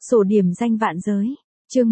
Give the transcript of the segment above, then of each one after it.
Sổ điểm danh vạn giới. Chương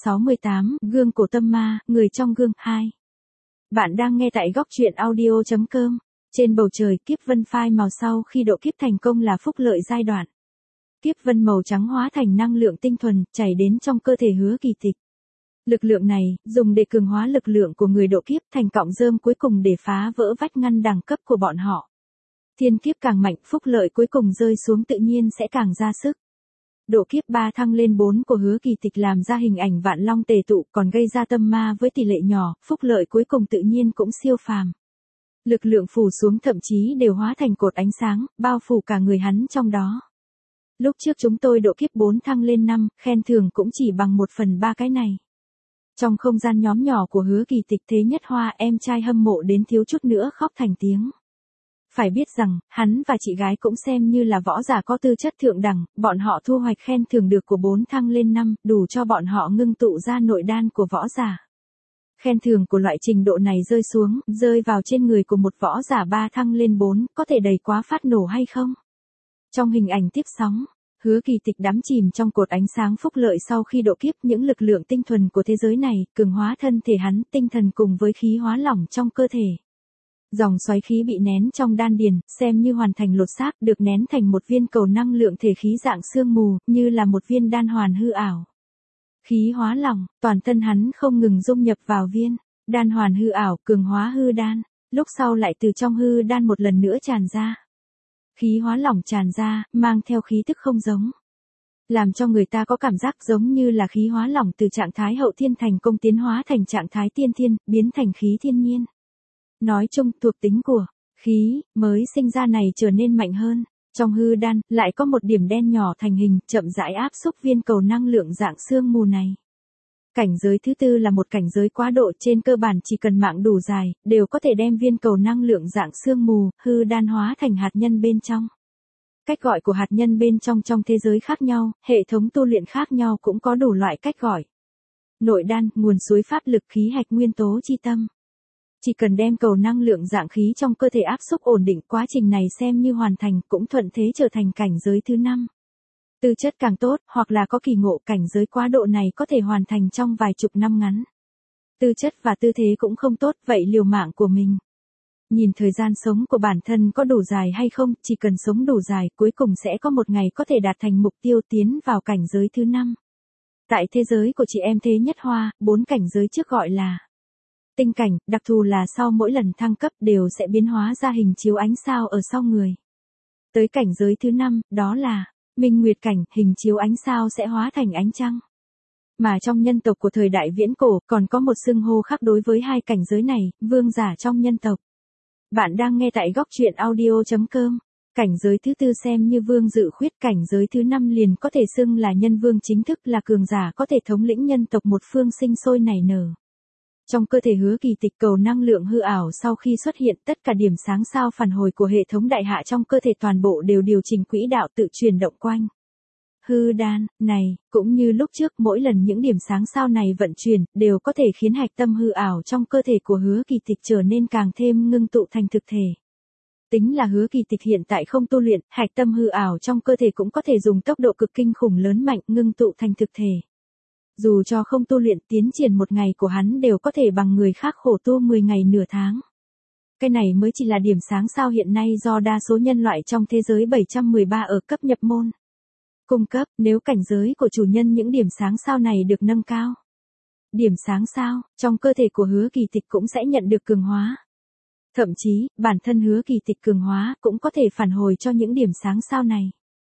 168, Gương cổ tâm ma, người trong gương 2. Bạn đang nghe tại góc truyện audio.com. Trên bầu trời, kiếp vân phai màu sau khi độ kiếp thành công là phúc lợi giai đoạn. Kiếp vân màu trắng hóa thành năng lượng tinh thuần, chảy đến trong cơ thể Hứa Kỳ Tịch. Lực lượng này, dùng để cường hóa lực lượng của người độ kiếp thành cọng rơm cuối cùng để phá vỡ vách ngăn đẳng cấp của bọn họ. Thiên kiếp càng mạnh, phúc lợi cuối cùng rơi xuống tự nhiên sẽ càng ra sức. Độ kiếp 3 thăng lên 4 của Hứa Kỳ Tịch làm ra hình ảnh vạn long tề tụ, còn gây ra tâm ma với tỷ lệ nhỏ, phúc lợi cuối cùng tự nhiên cũng siêu phàm. Lực lượng phủ xuống thậm chí đều hóa thành cột ánh sáng, bao phủ cả người hắn trong đó. Lúc trước chúng tôi độ kiếp 4 thăng lên 5, khen thưởng cũng chỉ bằng 1/3 cái này. Trong không gian nhóm nhỏ của Hứa Kỳ Tịch, Thế Nhất Hoa em trai hâm mộ đến thiếu chút nữa khóc thành tiếng. Phải biết rằng, hắn và chị gái cũng xem như là võ giả có tư chất thượng đẳng, bọn họ thu hoạch khen thưởng được của 4 thăng lên 5, đủ cho bọn họ ngưng tụ ra nội đan của võ giả. Khen thưởng của loại trình độ này rơi xuống, rơi vào trên người của một võ giả 3 thăng lên 4, có thể đầy quá phát nổ hay không? Trong hình ảnh tiếp sóng, Hứa Kỳ Tịch đắm chìm trong cột ánh sáng phúc lợi sau khi độ kiếp, những lực lượng tinh thuần của thế giới này, cường hóa thân thể hắn, tinh thần cùng với khí hóa lỏng trong cơ thể. Dòng xoáy khí bị nén trong đan điền, xem như hoàn thành lột xác, được nén thành một viên cầu năng lượng thể khí dạng sương mù, như là một viên đan hoàn hư ảo. Khí hóa lỏng, toàn thân hắn không ngừng dung nhập vào viên đan hoàn hư ảo, cường hóa hư đan, lúc sau lại từ trong hư đan một lần nữa tràn ra. Khí hóa lỏng tràn ra, mang theo khí tức không giống. Làm cho người ta có cảm giác giống như là khí hóa lỏng từ trạng thái hậu thiên thành công tiến hóa thành trạng thái tiên thiên, biến thành khí thiên nhiên. Nói chung, thuộc tính của khí mới sinh ra này trở nên mạnh hơn. Trong hư đan, lại có một điểm đen nhỏ thành hình, chậm rãi áp xúc viên cầu năng lượng dạng sương mù này. Cảnh giới thứ tư là một cảnh giới quá độ, trên cơ bản chỉ cần mạng đủ dài, đều có thể đem viên cầu năng lượng dạng sương mù, hư đan hóa thành hạt nhân bên trong. Cách gọi của hạt nhân bên trong thế giới khác nhau, hệ thống tu luyện khác nhau cũng có đủ loại cách gọi. Nội đan, nguồn suối pháp lực khí hạch nguyên tố chi tâm. Chỉ cần đem cầu năng lượng dạng khí trong cơ thể áp xúc ổn định, quá trình này xem như hoàn thành, cũng thuận thế trở thành cảnh giới thứ 5. Tư chất càng tốt, hoặc là có kỳ ngộ, cảnh giới quá độ này có thể hoàn thành trong vài chục năm ngắn. Tư chất và tư thế cũng không tốt, vậy liều mạng của mình. Nhìn thời gian sống của bản thân có đủ dài hay không, chỉ cần sống đủ dài, cuối cùng sẽ có một ngày có thể đạt thành mục tiêu tiến vào cảnh giới thứ 5. Tại thế giới của chị em Thế Nhất Hoa, 4 cảnh giới trước gọi là tinh cảnh, đặc thù là sau mỗi lần thăng cấp đều sẽ biến hóa ra hình chiếu ánh sao ở sau người. Tới cảnh giới thứ 5, đó là minh nguyệt cảnh, hình chiếu ánh sao sẽ hóa thành ánh trăng. Mà trong nhân tộc của thời đại viễn cổ, còn có một xưng hô khác đối với hai cảnh giới này, vương giả trong nhân tộc. Bạn đang nghe tại góc truyện audio.com. Cảnh giới thứ tư xem như vương dự khuyết, cảnh giới thứ 5 liền có thể xưng là nhân vương chính thức, là cường giả có thể thống lĩnh nhân tộc một phương sinh sôi nảy nở. Trong cơ thể Hứa Kỳ Tịch, cầu năng lượng hư ảo sau khi xuất hiện, tất cả điểm sáng sao phản hồi của hệ thống đại hạ trong cơ thể toàn bộ đều điều chỉnh quỹ đạo tự chuyển động quanh hư đan này, cũng như lúc trước, mỗi lần những điểm sáng sao này vận chuyển, đều có thể khiến hạch tâm hư ảo trong cơ thể của Hứa Kỳ Tịch trở nên càng thêm ngưng tụ thành thực thể. Tính là Hứa Kỳ Tịch hiện tại không tu luyện, hạch tâm hư ảo trong cơ thể cũng có thể dùng tốc độ cực kinh khủng lớn mạnh ngưng tụ thành thực thể. Dù cho không tu luyện, tiến triển một ngày của hắn đều có thể bằng người khác khổ tu 10 ngày nửa tháng. Cái này mới chỉ là điểm sáng sao hiện nay do đa số nhân loại trong thế giới 713 ở cấp nhập môn cung cấp, nếu cảnh giới của chủ nhân những điểm sáng sao này được nâng cao. Điểm sáng sao, trong cơ thể của Hứa Kỳ Tịch cũng sẽ nhận được cường hóa. Thậm chí, bản thân Hứa Kỳ Tịch cường hóa cũng có thể phản hồi cho những điểm sáng sao này.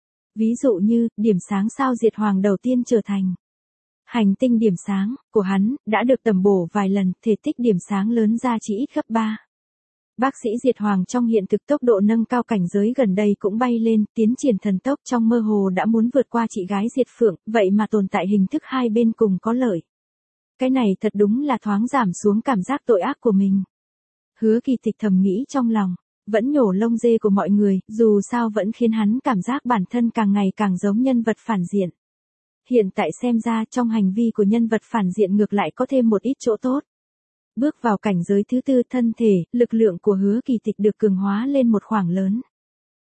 Ví dụ như, điểm sáng sao diệt hoàng đầu tiên trở thành hành tinh điểm sáng của hắn, đã được tầm bổ vài lần, thể tích điểm sáng lớn ra chỉ ít gấp 3. Bác sĩ Diệt Hoàng trong hiện thực tốc độ nâng cao cảnh giới gần đây cũng bay lên, tiến triển thần tốc, trong mơ hồ đã muốn vượt qua chị gái Diệt Phượng, vậy mà tồn tại hình thức hai bên cùng có lợi. Cái này thật đúng là thoáng giảm xuống cảm giác tội ác của mình. Hứa Kỳ Tịch thầm nghĩ trong lòng, vẫn nhổ lông dê của mọi người, dù sao vẫn khiến hắn cảm giác bản thân càng ngày càng giống nhân vật phản diện. Hiện tại xem ra trong hành vi của nhân vật phản diện ngược lại có thêm một ít chỗ tốt. Bước vào cảnh giới thứ tư, thân thể, lực lượng của Hứa Kỳ Tịch được cường hóa lên một khoảng lớn.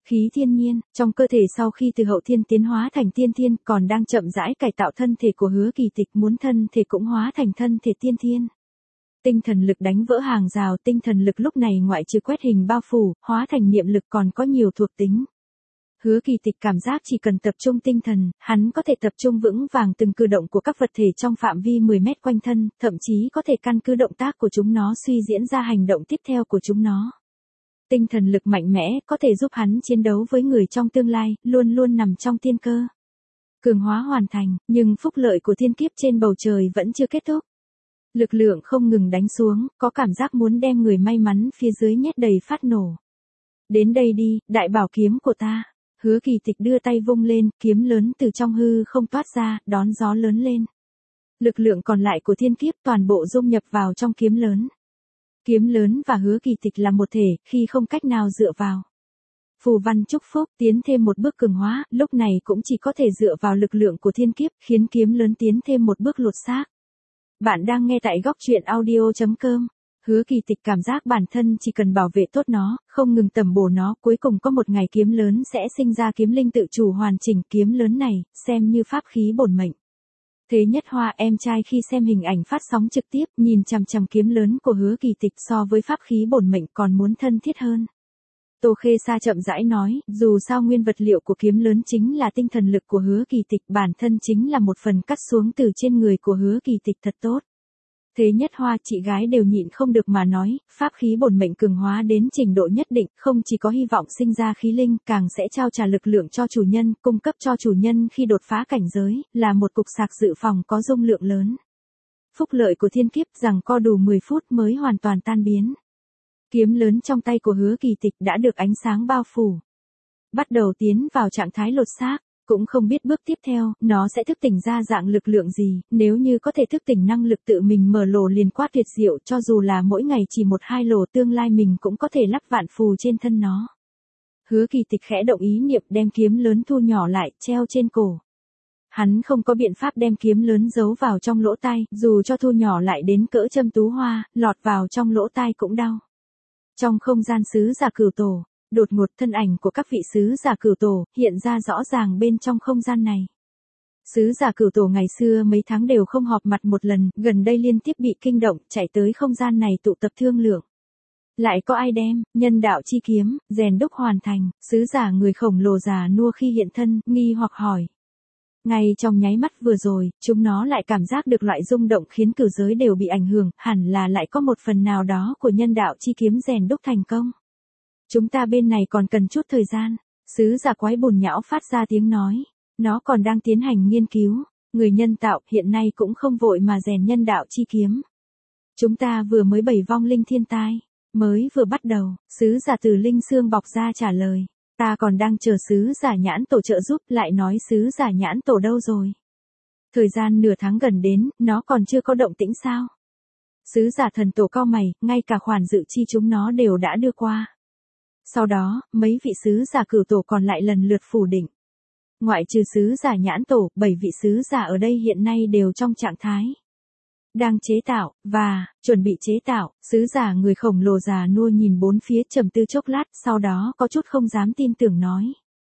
Khí thiên nhiên, trong cơ thể sau khi từ hậu thiên tiến hóa thành tiên thiên, còn đang chậm rãi cải tạo thân thể của Hứa Kỳ Tịch, muốn thân thể cũng hóa thành thân thể tiên thiên. Tinh thần lực đánh vỡ hàng rào, tinh thần lực lúc này ngoại trừ quét hình bao phủ, hóa thành niệm lực còn có nhiều thuộc tính. Hứa Kỳ Tịch cảm giác chỉ cần tập trung tinh thần, hắn có thể tập trung vững vàng từng cử động của các vật thể trong phạm vi 10 mét quanh thân, thậm chí có thể căn cứ động tác của chúng nó suy diễn ra hành động tiếp theo của chúng nó. Tinh thần lực mạnh mẽ có thể giúp hắn chiến đấu với người trong tương lai, luôn luôn nằm trong tiên cơ. Cường hóa hoàn thành, nhưng phúc lợi của thiên kiếp trên bầu trời vẫn chưa kết thúc. Lực lượng không ngừng đánh xuống, có cảm giác muốn đem người may mắn phía dưới nhét đầy phát nổ. Đến đây đi, đại bảo kiếm của ta. Hứa Kỳ Tịch đưa tay vung lên, kiếm lớn từ trong hư không toát ra, đón gió lớn lên. Lực lượng còn lại của thiên kiếp toàn bộ dung nhập vào trong kiếm lớn. Kiếm lớn và Hứa Kỳ Tịch là một thể, khi không cách nào dựa vào. Phù văn chúc phúc tiến thêm một bước cường hóa, lúc này cũng chỉ có thể dựa vào lực lượng của thiên kiếp, khiến kiếm lớn tiến thêm một bước lột xác. Bạn đang nghe tại góc truyện audio.com. Hứa Kỳ Tịch cảm giác bản thân chỉ cần bảo vệ tốt nó, không ngừng tầm bổ nó, cuối cùng có một ngày kiếm lớn sẽ sinh ra kiếm linh tự chủ hoàn chỉnh. Kiếm lớn này, xem như pháp khí bổn mệnh. Thế Nhất Hoa em trai khi xem hình ảnh phát sóng trực tiếp, nhìn chằm chằm kiếm lớn của Hứa Kỳ Tịch so với pháp khí bổn mệnh còn muốn thân thiết hơn. Tô Khê Sa chậm rãi nói, dù sao nguyên vật liệu của kiếm lớn chính là tinh thần lực của Hứa Kỳ Tịch, bản thân chính là một phần cắt xuống từ trên người của Hứa Kỳ Tịch thật tốt. Thế Nhất Hoa chị gái đều nhịn không được mà nói, pháp khí bổn mệnh cường hóa đến trình độ nhất định, không chỉ có hy vọng sinh ra khí linh, càng sẽ trao trả lực lượng cho chủ nhân, cung cấp cho chủ nhân khi đột phá cảnh giới, là một cục sạc dự phòng có dung lượng lớn. Phúc lợi của thiên kiếp rằng co đủ 10 phút mới hoàn toàn tan biến. Kiếm lớn trong tay của Hứa Kỳ Tịch đã được ánh sáng bao phủ. Bắt đầu tiến vào trạng thái lột xác. Cũng không biết bước tiếp theo, nó sẽ thức tỉnh ra dạng lực lượng gì, nếu như có thể thức tỉnh năng lực tự mình mở lỗ liền quá tuyệt diệu, cho dù là mỗi ngày chỉ 1-2 lỗ, tương lai mình cũng có thể lắp vạn phù trên thân nó. Hứa Kỳ Tịch khẽ động ý niệm đem kiếm lớn thu nhỏ lại, treo trên cổ. Hắn không có biện pháp đem kiếm lớn giấu vào trong lỗ tai, dù cho thu nhỏ lại đến cỡ châm tú hoa, lọt vào trong lỗ tai cũng đau. Trong không gian sứ giả Cửu Tổ, đột ngột thân ảnh của các vị sứ giả Cửu Tổ hiện ra rõ ràng bên trong không gian này. Sứ giả Cửu Tổ ngày xưa mấy tháng đều không họp mặt một lần, gần đây liên tiếp bị kinh động, chạy tới không gian này tụ tập thương lượng. Lại có ai đem nhân đạo chi kiếm rèn đúc hoàn thành? Sứ giả người khổng lồ già nua khi hiện thân, nghi hoặc hỏi. Ngay trong nháy mắt vừa rồi, chúng nó lại cảm giác được loại rung động khiến cửu giới đều bị ảnh hưởng, hẳn là lại có một phần nào đó của nhân đạo chi kiếm rèn đúc thành công. Chúng ta bên này còn cần chút thời gian. Sứ giả quái bùn nhão phát ra tiếng nói. Nó còn đang tiến hành nghiên cứu. Người nhân tạo hiện nay cũng không vội mà rèn nhân đạo chi kiếm. Chúng ta vừa mới bày vong linh thiên tai. Mới vừa bắt đầu, sứ giả từ linh xương bọc ra trả lời. Ta còn đang chờ sứ giả nhãn tổ trợ giúp, lại nói sứ giả nhãn tổ đâu rồi. Thời gian nửa tháng gần đến, nó còn chưa có động tĩnh sao. Sứ giả thần tổ cau mày, ngay cả khoản dự chi chúng nó đều đã đưa qua. Sau đó, mấy vị sứ giả Cửu Tổ còn lại lần lượt phủ định. Ngoại trừ sứ giả nhãn tổ, 7 vị sứ giả ở đây hiện nay đều trong trạng thái đang chế tạo, và chuẩn bị chế tạo. Sứ giả người khổng lồ già nua nhìn bốn phía trầm tư chốc lát, sau đó có chút không dám tin tưởng nói.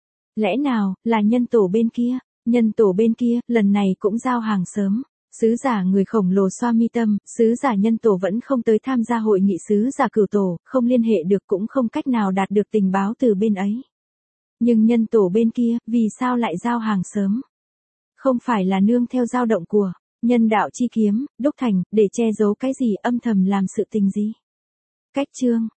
Lẽ nào, là nhân tổ bên kia? Nhân tổ bên kia, lần này cũng giao hàng sớm. Sứ giả người khổng lồ xoa mi tâm, sứ giả nhân tổ vẫn không tới tham gia hội nghị sứ giả Cửu Tổ, không liên hệ được cũng không cách nào đạt được tình báo từ bên ấy. Nhưng nhân tổ bên kia, vì sao lại giao hàng sớm? Không phải là nương theo dao động của nhân đạo chi kiếm, đúc thành, để che giấu cái gì, âm thầm làm sự tình gì? Cách chương